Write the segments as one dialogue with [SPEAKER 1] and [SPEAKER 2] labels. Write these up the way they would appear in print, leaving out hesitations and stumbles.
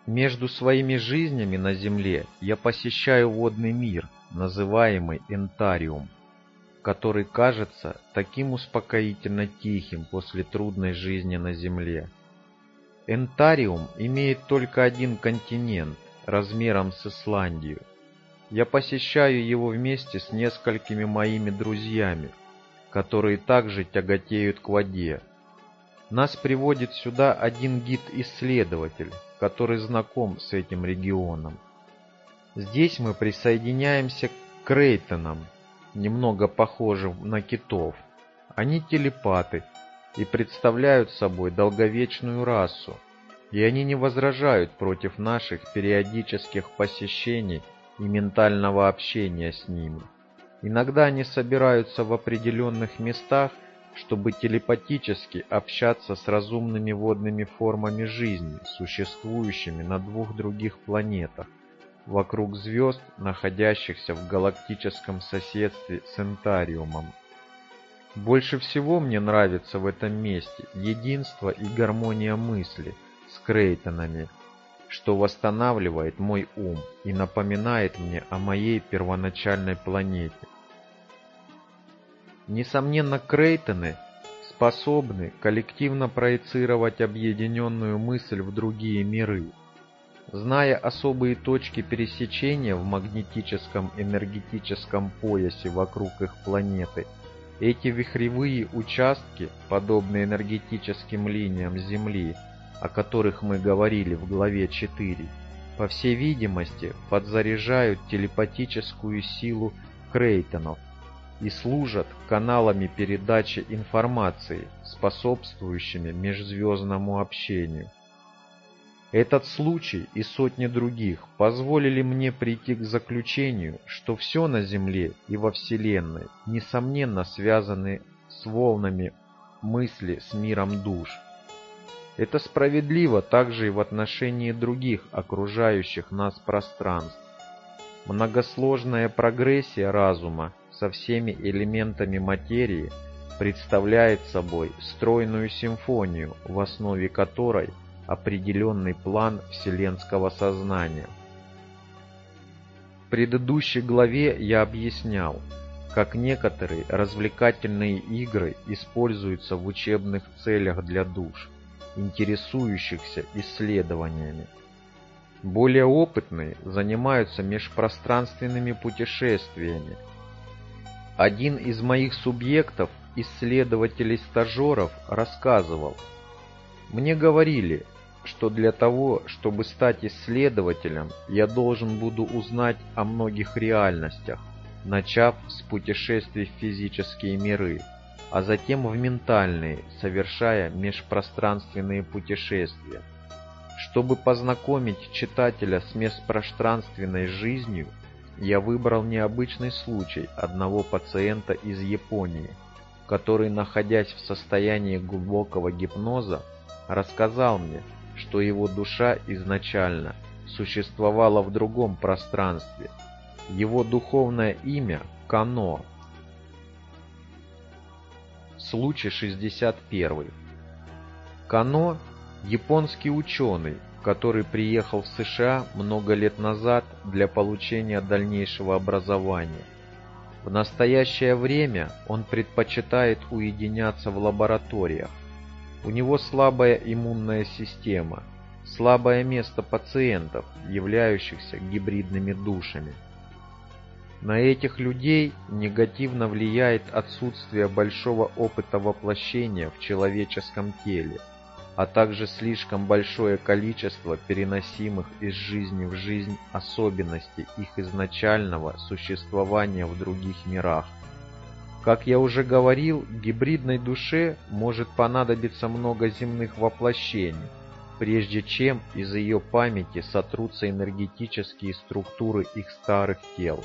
[SPEAKER 1] Между своими жизнями на Земле я посещаю водный мир, называемый Энтариум, который кажется таким успокоительно тихим после трудной жизни на Земле. Энтариум имеет только один континент, размером с Исландию. Я посещаю его вместе с несколькими моими друзьями, которые также тяготеют к воде. Нас приводит сюда один гид-исследователь, который знаком с этим регионом. Здесь мы присоединяемся к крейтонам, немного похожим на китов. Они телепаты и представляют собой долговечную расу, и они не возражают против наших периодических посещений и ментального общения с ними. Иногда они собираются в определенных местах, чтобы телепатически общаться с разумными водными формами жизни, существующими на двух других планетах, вокруг звезд, находящихся в галактическом соседстве с Энтариумом. Больше всего мне нравится в этом месте единство и гармония мысли с крейтонами, что восстанавливает мой ум и напоминает мне о моей первоначальной планете. Несомненно, крейтоны способны коллективно проецировать объединенную мысль в другие миры. Зная особые точки пересечения в магнетическом энергетическом поясе вокруг их планеты, эти вихревые участки, подобные энергетическим линиям Земли, о которых мы говорили в главе 4, по всей видимости, подзаряжают телепатическую силу крейтонов и служат каналами передачи информации, способствующими межзвездному общению. Этот случай и сотни других позволили мне прийти к заключению, что все на Земле и во Вселенной несомненно связаны с волнами мысли с миром душ. Это справедливо также и в отношении других окружающих нас пространств. Многосложная прогрессия разума со всеми элементами материи представляет собой стройную симфонию, в основе которой определенный план вселенского сознания. В предыдущей главе я объяснял, как некоторые развлекательные игры используются в учебных целях для душ, интересующихся исследованиями. Более опытные занимаются межпространственными путешествиями. Один из моих субъектов, исследователей-стажеров, рассказывал: «Мне говорили, что для того, чтобы стать исследователем, я должен буду узнать о многих реальностях, начав с путешествий в физические миры, а затем в ментальные, совершая межпространственные путешествия. Чтобы познакомить читателя с межпространственной жизнью, я выбрал необычный случай одного пациента из Японии, который, находясь в состоянии глубокого гипноза, рассказал мне, что его душа изначально существовала в другом пространстве. Его духовное имя – Кано. Случай 61. Кано – японский ученый, который приехал в США много лет назад для получения дальнейшего образования. В настоящее время он предпочитает уединяться в лабораториях. У него слабая иммунная система, слабое место пациентов, являющихся гибридными душами. На этих людей негативно влияет отсутствие большого опыта воплощения в человеческом теле, а также слишком большое количество переносимых из жизни в жизнь особенностей их изначального существования в других мирах. Как я уже говорил, гибридной душе может понадобиться много земных воплощений, прежде чем из ее памяти сотрутся энергетические структуры их старых тел.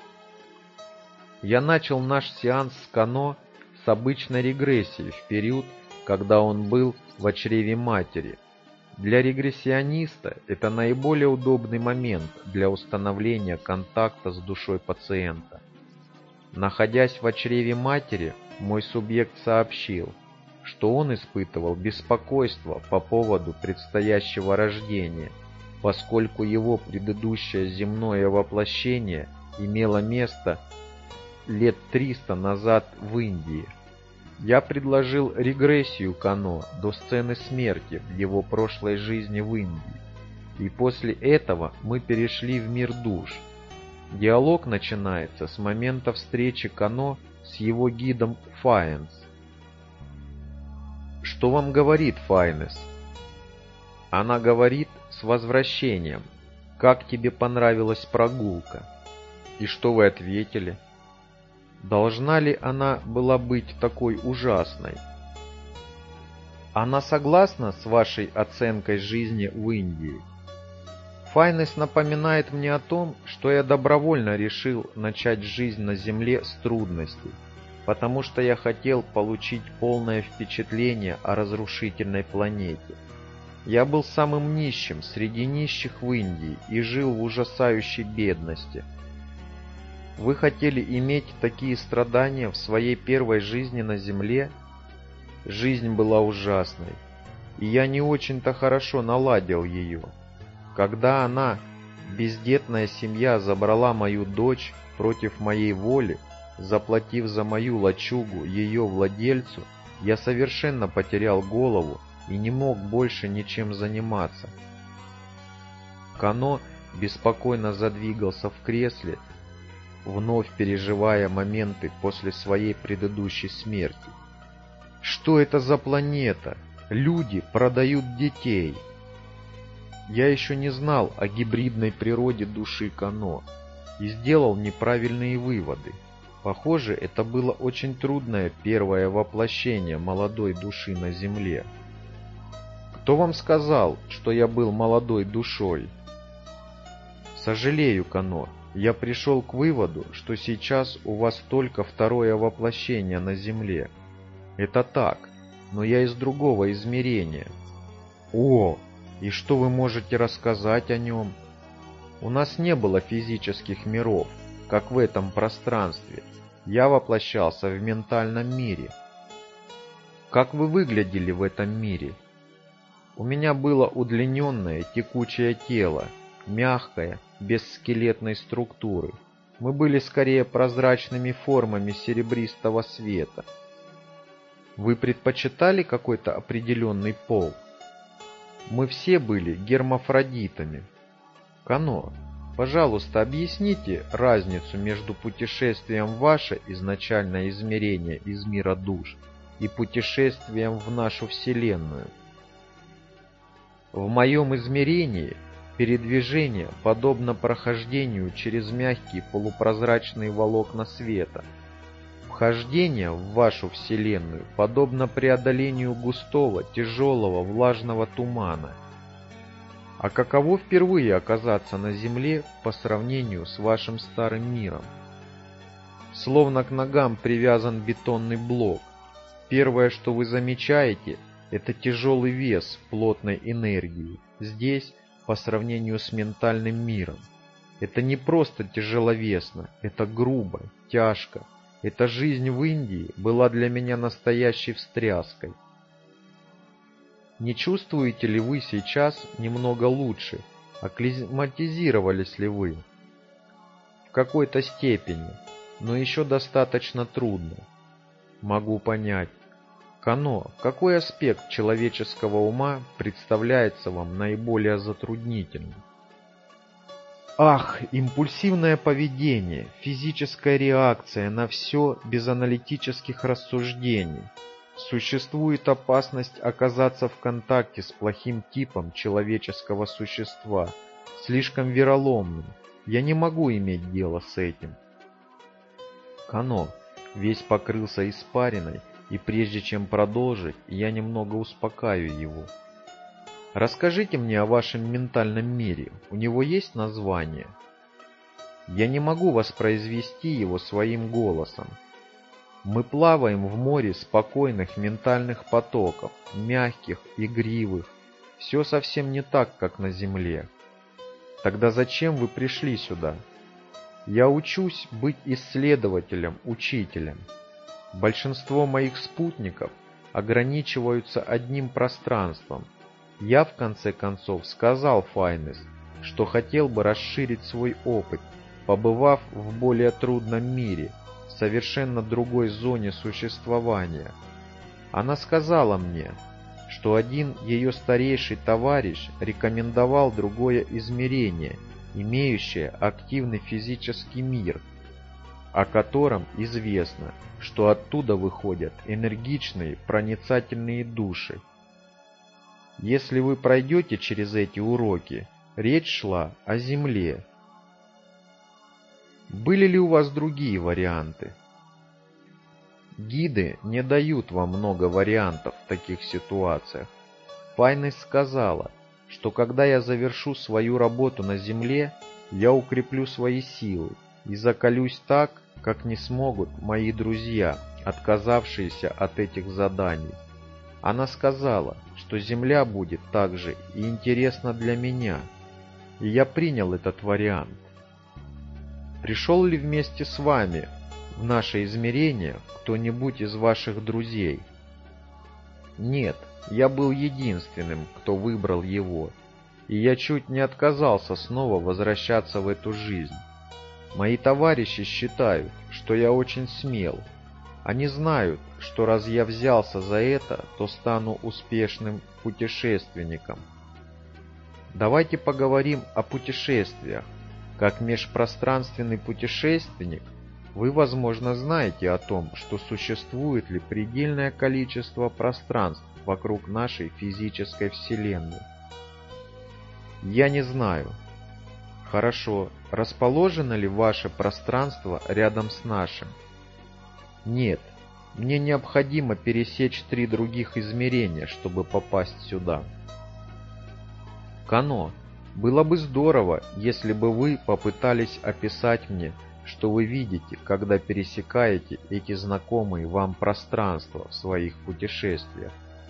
[SPEAKER 1] Я начал наш сеанс с Кано с обычной регрессией в период, когда он был в чреве матери. Для регрессиониста это наиболее удобный момент для установления контакта с душой пациента. Находясь в чреве матери, мой субъект сообщил, что он испытывал беспокойство по поводу предстоящего рождения поскольку его предыдущее земное воплощение имело место лет 300 назад в Индии. Я предложил регрессию Кано до сцены смерти в его прошлой жизни в Индии, и после этого мы перешли в мир душ. Диалог начинается с момента встречи Кано с его гидом Файнес. Что вам говорит Файнес? Она говорит: с возвращением. Как тебе понравилась прогулка? И что вы ответили? Должна ли она была быть такой ужасной? Она согласна с вашей оценкой жизни в Индии? Файнес напоминает мне о том, что я добровольно решил начать жизнь на Земле с трудностей, потому что я хотел получить полное впечатление о разрушительной планете. Я был самым нищим среди нищих в Индии и жил в ужасающей бедности. Вы хотели иметь такие страдания в своей первой жизни на Земле? Жизнь была ужасной, и я не очень-то хорошо наладил ее. Когда она, бездетная семья, забрала мою дочь против моей воли, заплатив за мою лачугу ее владельцу, я совершенно потерял голову и не мог больше ничем заниматься. Кано беспокойно задвигался в кресле, вновь переживая моменты после своей предыдущей смерти. Что это за планета? Люди продают детей. Я еще не знал о гибридной природе души Кано и сделал неправильные выводы. Похоже, это было очень трудное первое воплощение молодой души на Земле. Кто вам сказал, что я был молодой душой? Сожалею, Кано. Я пришел к выводу, что сейчас у вас только второе воплощение на Земле. Это так, но я из другого измерения. О, и что вы можете рассказать о нем? У нас не было физических миров, как в этом пространстве. Я воплощался в ментальном мире. Как вы выглядели в этом мире? У меня было удлиненное текучее тело, мягкое, без скелетной структуры. Мы были скорее прозрачными формами серебристого света. Вы предпочитали какой-то определенный пол? Мы все были гермафродитами. Кано, пожалуйста, объясните разницу между путешествием в ваше изначальное измерение из мира душ и путешествием в нашу Вселенную. В моем измерении передвижение подобно прохождению через мягкие полупрозрачные волокна света. Вхождение в вашу Вселенную подобно преодолению густого, тяжелого, влажного тумана. А каково впервые оказаться на Земле по сравнению с вашим старым миром? Словно к ногам привязан бетонный блок. Первое, что вы замечаете, это тяжелый вес плотной энергии. Здесь, по сравнению с ментальным миром, это не просто тяжеловесно, это грубо, тяжко. Эта жизнь в Индии была для меня настоящей встряской. Не чувствуете ли вы сейчас немного лучше? Акклиматизировались ли вы? В какой-то степени, но еще достаточно трудно. Могу понять. Кано, какой аспект человеческого ума представляется вам наиболее затруднительным? Ах, импульсивное поведение, физическая реакция на все без аналитических рассуждений. Существует опасность оказаться в контакте с плохим типом человеческого существа, слишком вероломным. Я не могу иметь дело с этим. Кано весь покрылся испариной, и прежде чем продолжить, я немного успокаиваю его. Расскажите мне о вашем ментальном мире. У него есть название? Я не могу воспроизвести его своим голосом. Мы плаваем в море спокойных ментальных потоков, мягких, игривых. Все совсем не так, как на Земле. Тогда зачем вы пришли сюда? Я учусь быть исследователем, учителем. Большинство моих спутников ограничиваются одним пространством. Я, в конце концов, сказал Файнес, что хотел бы расширить свой опыт, побывав в более трудном мире, в совершенно другой зоне существования. Она сказала мне, что один ее старейший товарищ рекомендовал другое измерение, имеющее активный физический мир, о котором известно, что оттуда выходят энергичные, проницательные души. Если вы пройдете через эти уроки, речь шла о Земле. Были ли у вас другие варианты? Гиды не дают вам много вариантов в таких ситуациях. Пайнес сказала, что когда я завершу свою работу на Земле, я укреплю свои силы и закалюсь так, как не смогут мои друзья, отказавшиеся от этих заданий. Она сказала, что Земля будет также и интересна для меня, и я принял этот вариант. Пришел ли вместе с вами в наше измерение кто-нибудь из ваших друзей? Нет, я был единственным, кто выбрал его, и я чуть не отказался снова возвращаться в эту жизнь. Мои товарищи считают, что я очень смел. Они знают, что раз я взялся за это, то стану успешным путешественником. Давайте поговорим о путешествиях. Как межпространственный путешественник, вы, возможно, знаете о том, что существует ли предельное количество пространств вокруг нашей физической Вселенной. Я не знаю. Хорошо, расположено ли ваше пространство рядом с нашим? Нет, мне необходимо пересечь 3 других измерения, чтобы попасть сюда. Кано, было бы здорово, если бы вы попытались описать мне, что вы видите, когда пересекаете эти знакомые вам пространства в своих путешествиях.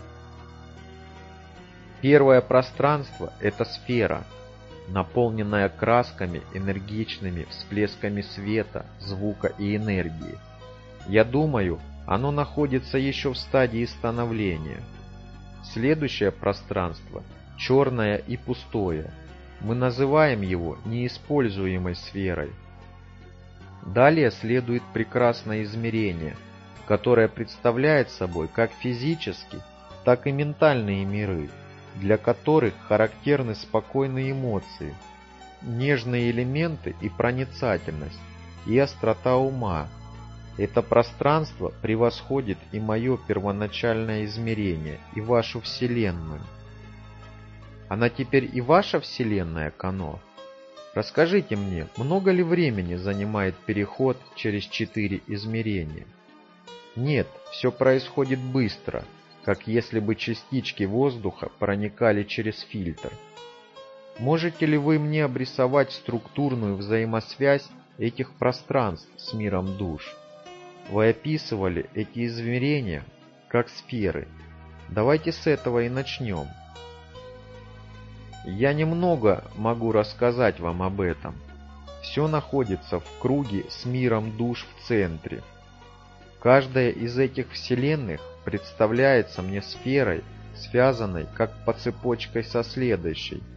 [SPEAKER 1] Первое пространство – это сфера, наполненная красками, энергичными всплесками света, звука и энергии. Я думаю, оно находится еще в стадии становления. Следующее пространство – черное и пустое. Мы называем его неиспользуемой сферой. Далее следует прекрасное измерение, которое представляет собой как физические, так и ментальные миры, для которых характерны спокойные эмоции, нежные элементы и проницательность, и острота ума. Это пространство превосходит и мое первоначальное измерение, и вашу Вселенную. Она теперь и ваша Вселенная, Кано? Расскажите мне, много ли времени занимает переход через 4 измерения? Нет, все происходит быстро, как если бы частички воздуха проникали через фильтр. Можете ли вы мне обрисовать структурную взаимосвязь этих пространств с миром душ? Вы описывали эти измерения как сферы. Давайте с этого и начнем. Я немного могу рассказать вам об этом. Все находится в круге с миром душ в центре. Каждая из этих вселенных представляется мне сферой, связанной как по цепочкой со следующей.